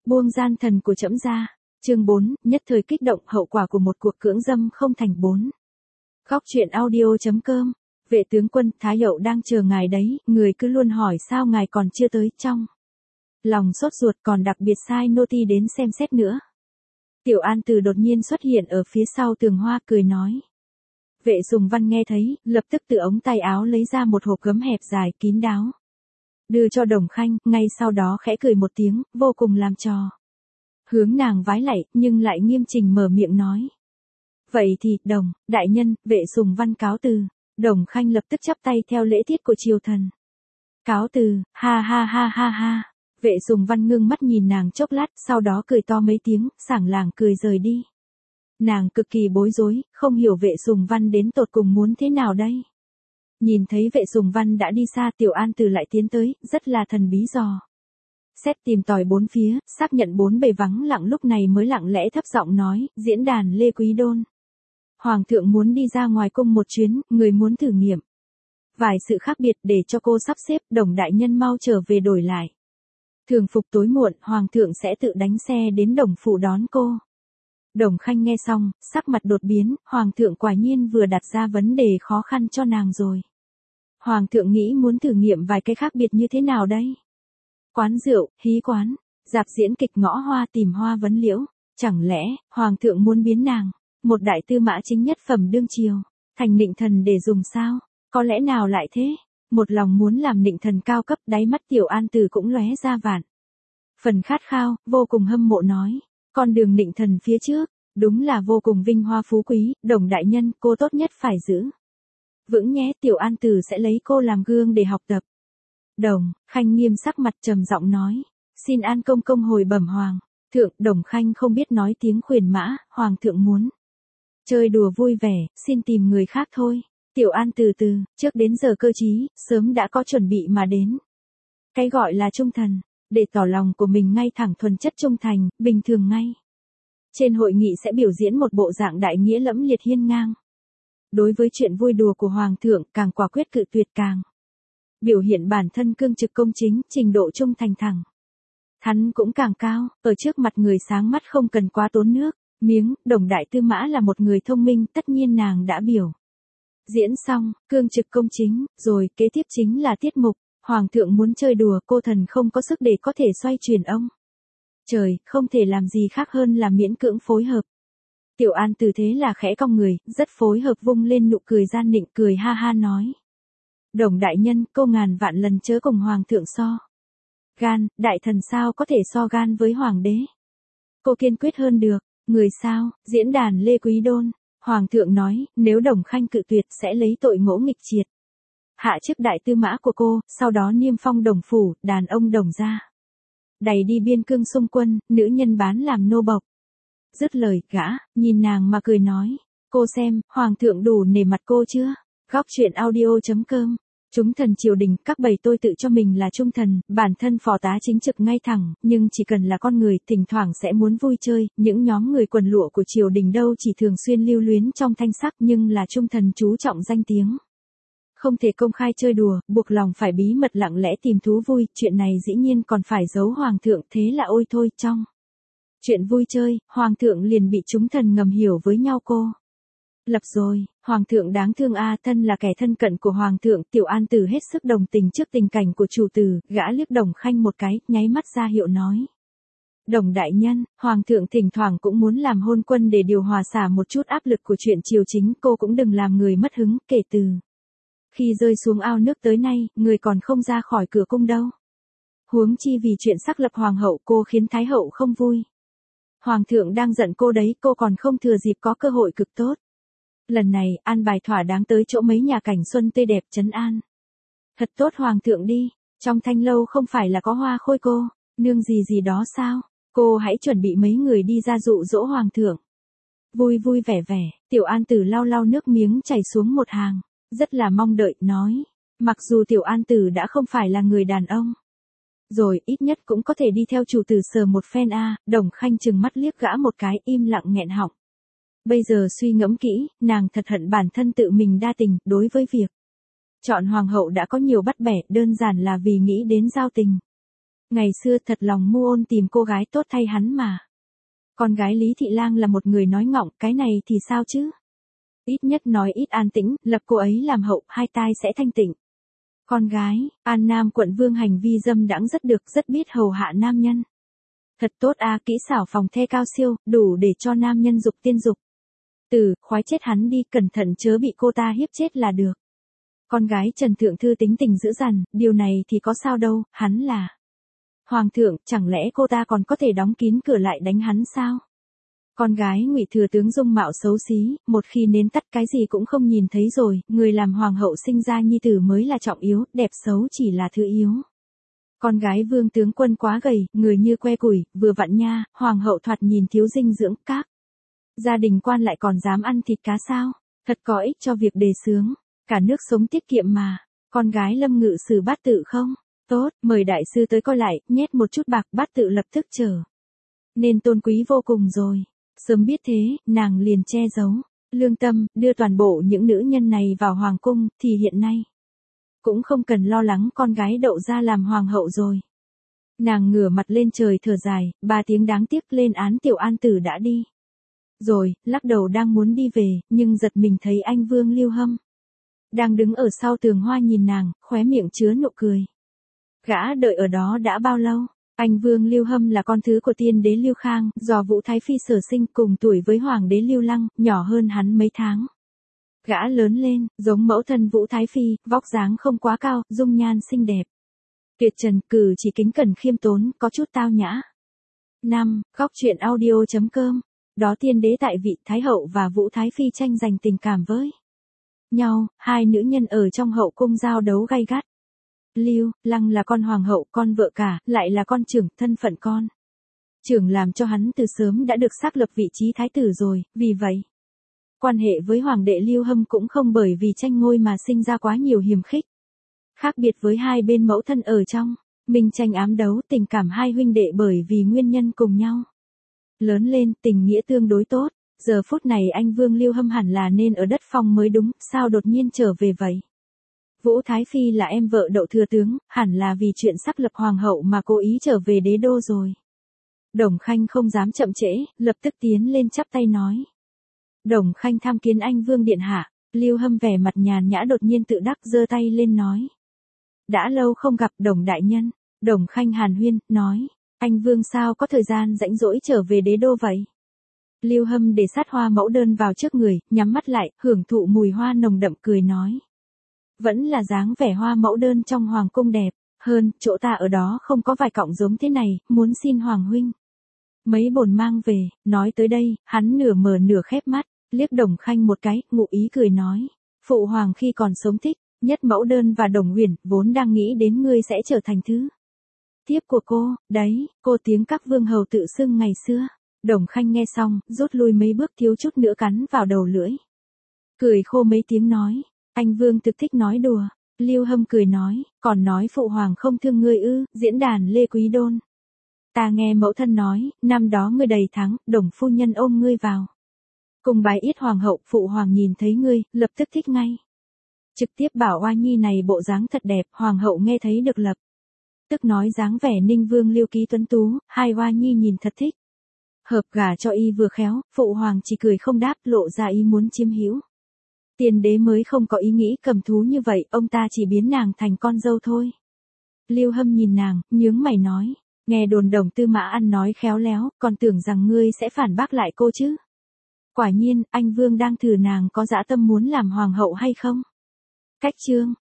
Buông gian thần của trẫm ra. Chương 4, nhất thời kích động, hậu quả của một cuộc cưỡng dâm không thành 4. Góc truyện audio.com. Vệ tướng quân, Thái hậu đang chờ ngài đấy, người cứ luôn hỏi sao ngài còn chưa tới, trong lòng sốt ruột còn đặc biệt sai nô tỳ đến xem xét nữa. Tiểu An Từ đột nhiên xuất hiện ở phía sau tường hoa, cười nói. Vệ Sùng Văn nghe thấy, lập tức từ ống tay áo lấy ra một hộp gấm hẹp dài kín đáo, đưa cho Đồng Khanh, ngay sau đó khẽ cười một tiếng, vô cùng làm trò. Hướng nàng vái lạy, nhưng lại nghiêm chỉnh mở miệng nói. Vậy thì, Đồng, đại nhân, Vệ Sùng Văn cáo từ. Đồng Khanh lập tức chắp tay theo lễ tiết của triều thần. Cáo từ, ha ha ha ha ha. Vệ Sùng Văn ngưng mắt nhìn nàng chốc lát, sau đó cười to mấy tiếng, sảng làng cười rời đi. Nàng cực kỳ bối rối, không hiểu Vệ Sùng Văn đến tột cùng muốn thế nào đây. Nhìn thấy Vệ Sùng Văn đã đi xa, Tiểu An Từ lại tiến tới, rất là thần bí dò xét tìm tòi bốn phía, xác nhận bốn bề vắng lặng, lúc này mới lặng lẽ thấp giọng nói, diễn đàn Lê Quý Đôn. Hoàng thượng muốn đi ra ngoài cung một chuyến, người muốn thử nghiệm vài sự khác biệt để cho cô sắp xếp, Đồng đại nhân mau trở về đổi lại thường phục, tối muộn Hoàng thượng sẽ tự đánh xe đến Đồng phủ đón cô. Đồng Khanh nghe xong, sắc mặt đột biến, Hoàng thượng quả nhiên vừa đặt ra vấn đề khó khăn cho nàng rồi. Hoàng thượng nghĩ muốn thử nghiệm vài cái khác biệt như thế nào đây? Quán rượu, hí quán, dạp diễn kịch, ngõ hoa tìm hoa vấn liễu, chẳng lẽ Hoàng thượng muốn biến nàng, một đại tư mã chính nhất phẩm đương triều, thành nịnh thần để dùng sao? Có lẽ nào lại thế? Một lòng muốn làm nịnh thần cao cấp, đáy mắt Tiểu An Từ cũng lóe ra vạn phần khát khao, vô cùng hâm mộ nói. Con đường nịnh thần phía trước, đúng là vô cùng vinh hoa phú quý, Đồng đại nhân, cô tốt nhất phải giữ vững nhé, Tiểu An Từ sẽ lấy cô làm gương để học tập. Đồng Khanh nghiêm sắc mặt trầm giọng nói. Xin An công công hồi bẩm Hoàng thượng. Đồng Khanh không biết nói tiếng khuyển mã, Hoàng thượng muốn chơi đùa vui vẻ, xin tìm người khác thôi. Tiểu An từ từ, trước đến giờ cơ chí, sớm đã có chuẩn bị mà đến. Cái gọi là trung thần, để tỏ lòng của mình ngay thẳng thuần chất trung thành, bình thường ngay. Trên hội nghị sẽ biểu diễn một bộ dạng đại nghĩa lẫm liệt hiên ngang. Đối với chuyện vui đùa của Hoàng thượng, càng quả quyết cự tuyệt, càng biểu hiện bản thân cương trực công chính, trình độ trung thành thẳng thắn cũng càng cao, ở trước mặt người sáng mắt không cần quá tốn nước miếng. Đồng đại tư mã là một người thông minh, tất nhiên nàng đã biểu diễn xong, cương trực công chính, rồi kế tiếp chính là tiết mục. Hoàng thượng muốn chơi đùa, cô thần không có sức để có thể xoay chuyển ông trời, không thể làm gì khác hơn là miễn cưỡng phối hợp. Tiểu An Từ thế là khẽ cong người, rất phối hợp, vung lên nụ cười gian nịnh, cười ha ha nói. Đồng đại nhân, cô ngàn vạn lần chớ cùng Hoàng thượng so gan, đại thần sao có thể so gan với Hoàng đế. Cô kiên quyết hơn được. Người sao? Diễn đàn Lê Quý Đôn. Hoàng thượng nói, nếu Đồng Khanh cự tuyệt sẽ lấy tội ngỗ nghịch triệt hạ chức đại tư mã của cô, sau đó niêm phong Đồng phủ, đàn ông Đồng gia đày đi biên cương xung quân, nữ nhân bán làm nô bộc. Dứt lời, gã nhìn nàng mà cười nói, cô xem, Hoàng thượng đủ nể mặt cô chưa? Góc truyện audio.com. Chúng thần triều đình, các bầy tôi tự cho mình là trung thần, bản thân phò tá chính trực ngay thẳng, nhưng chỉ cần là con người, thỉnh thoảng sẽ muốn vui chơi. Những nhóm người quần lụa của triều đình đâu chỉ thường xuyên lưu luyến trong thanh sắc, nhưng là trung thần chú trọng danh tiếng. Không thể công khai chơi đùa, buộc lòng phải bí mật lặng lẽ tìm thú vui, chuyện này dĩ nhiên còn phải giấu Hoàng thượng, thế là ôi thôi. Trong chuyện vui chơi, Hoàng thượng liền bị chúng thần ngầm hiểu với nhau cô lập rồi. Hoàng thượng đáng thương a, thân là kẻ thân cận của Hoàng thượng, Tiểu An Từ hết sức đồng tình trước tình cảnh của chủ tử, gã liếc Đồng Khanh một cái, nháy mắt ra hiệu nói. Đồng đại nhân, Hoàng thượng thỉnh thoảng cũng muốn làm hôn quân để điều hòa xả một chút áp lực của chuyện triều chính, cô cũng đừng làm người mất hứng, kể từ khi rơi xuống ao nước tới nay, người còn không ra khỏi cửa cung đâu. Huống chi vì chuyện xác lập Hoàng hậu, cô khiến Thái hậu không vui. Hoàng thượng đang giận cô đấy, cô còn không thừa dịp có cơ hội cực tốt. Lần này, an bài thỏa đáng tới chỗ mấy nhà cảnh xuân tươi đẹp trấn an thật tốt Hoàng thượng đi. Trong thanh lâu không phải là có Hoa Khôi cô nương gì gì đó sao? Cô hãy chuẩn bị mấy người đi ra dụ dỗ Hoàng thượng. Vui vui vẻ vẻ, Tiểu An Từ lau lau nước miếng chảy xuống một hàng, rất là mong đợi, nói. Mặc dù Tiểu An Từ đã không phải là người đàn ông rồi, ít nhất cũng có thể đi theo chủ tử sờ một phen a. Đồng Khanh chừng mắt liếc gã một cái, im lặng nghẹn họng. Bây giờ suy ngẫm kỹ, nàng thật hận bản thân tự mình đa tình, đối với việc chọn Hoàng hậu đã có nhiều bắt bẻ, đơn giản là vì nghĩ đến giao tình. Ngày xưa thật lòng Mu Ôn tìm cô gái tốt thay hắn mà. Con gái Lý Thị Lang là một người nói ngọng, cái này thì sao chứ? Ít nhất nói ít an tĩnh, lập cô ấy làm hậu, hai tai sẽ thanh tịnh. Con gái, An Nam quận Vương hành vi dâm đãng rất được, rất biết hầu hạ nam nhân. Thật tốt a, kỹ xảo phòng the cao siêu, đủ để cho nam nhân dục tiên dục. Khoái chết hắn đi, cẩn thận chớ bị cô ta hiếp chết là được. Con gái Trần Thượng Thư tính tình dữ dằn, điều này thì có sao đâu, hắn là Hoàng thượng, chẳng lẽ cô ta còn có thể đóng kín cửa lại đánh hắn sao? Con gái Ngụy Thừa Tướng dung mạo xấu xí, một khi nến tắt cái gì cũng không nhìn thấy rồi, người làm hoàng hậu sinh ra nhi tử mới là trọng yếu, đẹp xấu chỉ là thứ yếu. Con gái Vương tướng quân quá gầy, người như que củi, vừa vặn nha, hoàng hậu thoạt nhìn thiếu dinh dưỡng, các gia đình quan lại còn dám ăn thịt cá sao? Thật có ích cho việc đề xướng, cả nước sống tiết kiệm mà. Con gái Lâm Ngự Sử Bát Tự không? Tốt, mời đại sư tới coi lại, nhét một chút bạc, Bát Tự lập tức trở nên tôn quý vô cùng rồi. Sớm biết thế, nàng liền che giấu lương tâm, đưa toàn bộ những nữ nhân này vào hoàng cung, thì hiện nay cũng không cần lo lắng con gái Đậu ra làm hoàng hậu rồi. Nàng ngửa mặt lên trời thở dài, 3 tiếng đáng tiếc, lên án Tiểu An Tử đã đi rồi, lắc đầu đang muốn đi về, nhưng giật mình thấy anh Vương Lưu Hâm đang đứng ở sau tường hoa nhìn nàng, khóe miệng chứa nụ cười. Gã đợi ở đó đã bao lâu? Anh Vương Lưu Hâm là con thứ của tiên đế Lưu Khang, do Vũ Thái Phi sở sinh, cùng tuổi với hoàng đế Lưu Lăng, nhỏ hơn hắn mấy tháng. Gã lớn lên, giống mẫu thân Vũ Thái Phi, vóc dáng không quá cao, dung nhan xinh đẹp. Tuyệt trần, cử chỉ kính cẩn khiêm tốn, có chút tao nhã. 5. Góc truyện audio.com. Đó tiên đế tại vị, Thái hậu và Vũ Thái Phi tranh giành tình cảm với nhau, hai nữ nhân ở trong hậu cung giao đấu gay gắt. Lưu Lăng là con hoàng hậu, con vợ cả, lại là con trưởng, thân phận con trưởng làm cho hắn từ sớm đã được xác lập vị trí thái tử rồi, vì vậy quan hệ với hoàng đệ Lưu Hâm cũng không bởi vì tranh ngôi mà sinh ra quá nhiều hiềm khích. Khác biệt với hai bên mẫu thân ở trong minh tranh ám đấu, tình cảm hai huynh đệ bởi vì nguyên nhân cùng nhau lớn lên, tình nghĩa tương đối tốt. Giờ phút này anh Vương Lưu Hâm hẳn là nên ở đất phong mới đúng, sao đột nhiên trở về vậy? Vũ Thái Phi là em vợ Đậu thừa tướng, hẳn là vì chuyện xác lập hoàng hậu mà cố ý trở về đế đô rồi. Đồng Khanh không dám chậm trễ, lập tức tiến lên chắp tay nói. Đồng Khanh tham kiến anh Vương điện hạ. Lưu Hâm vẻ mặt nhàn nhã đột nhiên tự đắc giơ tay lên nói. Đã lâu không gặp Đồng đại nhân. Đồng Khanh hàn huyên, nói. Anh Vương sao có thời gian rảnh rỗi trở về đế đô vậy? Lưu Hâm để sát hoa mẫu đơn vào trước người, nhắm mắt lại, hưởng thụ mùi hoa nồng đậm, cười nói. Vẫn là dáng vẻ hoa mẫu đơn trong hoàng cung đẹp hơn, chỗ ta ở đó không có vài cọng giống thế này, muốn xin hoàng huynh mấy bồn mang về. Nói tới đây, hắn nửa mở nửa khép mắt, liếc Đồng Khanh một cái, ngụ ý cười nói. Phụ hoàng khi còn sống thích nhất mẫu đơn và Đồng Huyền, vốn đang nghĩ đến ngươi sẽ trở thành thứ tiếp của cô, đấy, cô tiếng các vương hầu tự xưng ngày xưa. Đồng Khanh nghe xong, rút lui mấy bước, thiếu chút nữa cắn vào đầu lưỡi. Cười khô mấy tiếng nói. Anh Vương thực thích nói đùa. Lưu Hâm cười nói, còn nói phụ hoàng không thương ngươi ư? Diễn đàn Lê Quý Đôn. Ta nghe mẫu thân nói, năm đó ngươi đầy thắng, Đồng phu nhân ôm ngươi vào cùng bái yết hoàng hậu, phụ hoàng nhìn thấy ngươi, lập tức thích ngay. Trực tiếp bảo oa nhi này bộ dáng thật đẹp, hoàng hậu nghe thấy được lập tức nói dáng vẻ Ninh Vương Lưu Ký tuấn tú, hai oa nhi nhìn thật thích. Hợp gả cho y vừa khéo, phụ hoàng chỉ cười không đáp, lộ ra ý muốn chiếm hữu. Tiên đế mới không có ý nghĩ cầm thú như vậy, ông ta chỉ biến nàng thành con dâu thôi. Lưu Hâm nhìn nàng, nhướng mày nói, nghe đồn Đồng Tư Mã ăn nói khéo léo, còn tưởng rằng ngươi sẽ phản bác lại cô chứ. Quả nhiên, anh Vương đang thử nàng có dã tâm muốn làm hoàng hậu hay không. Cách chương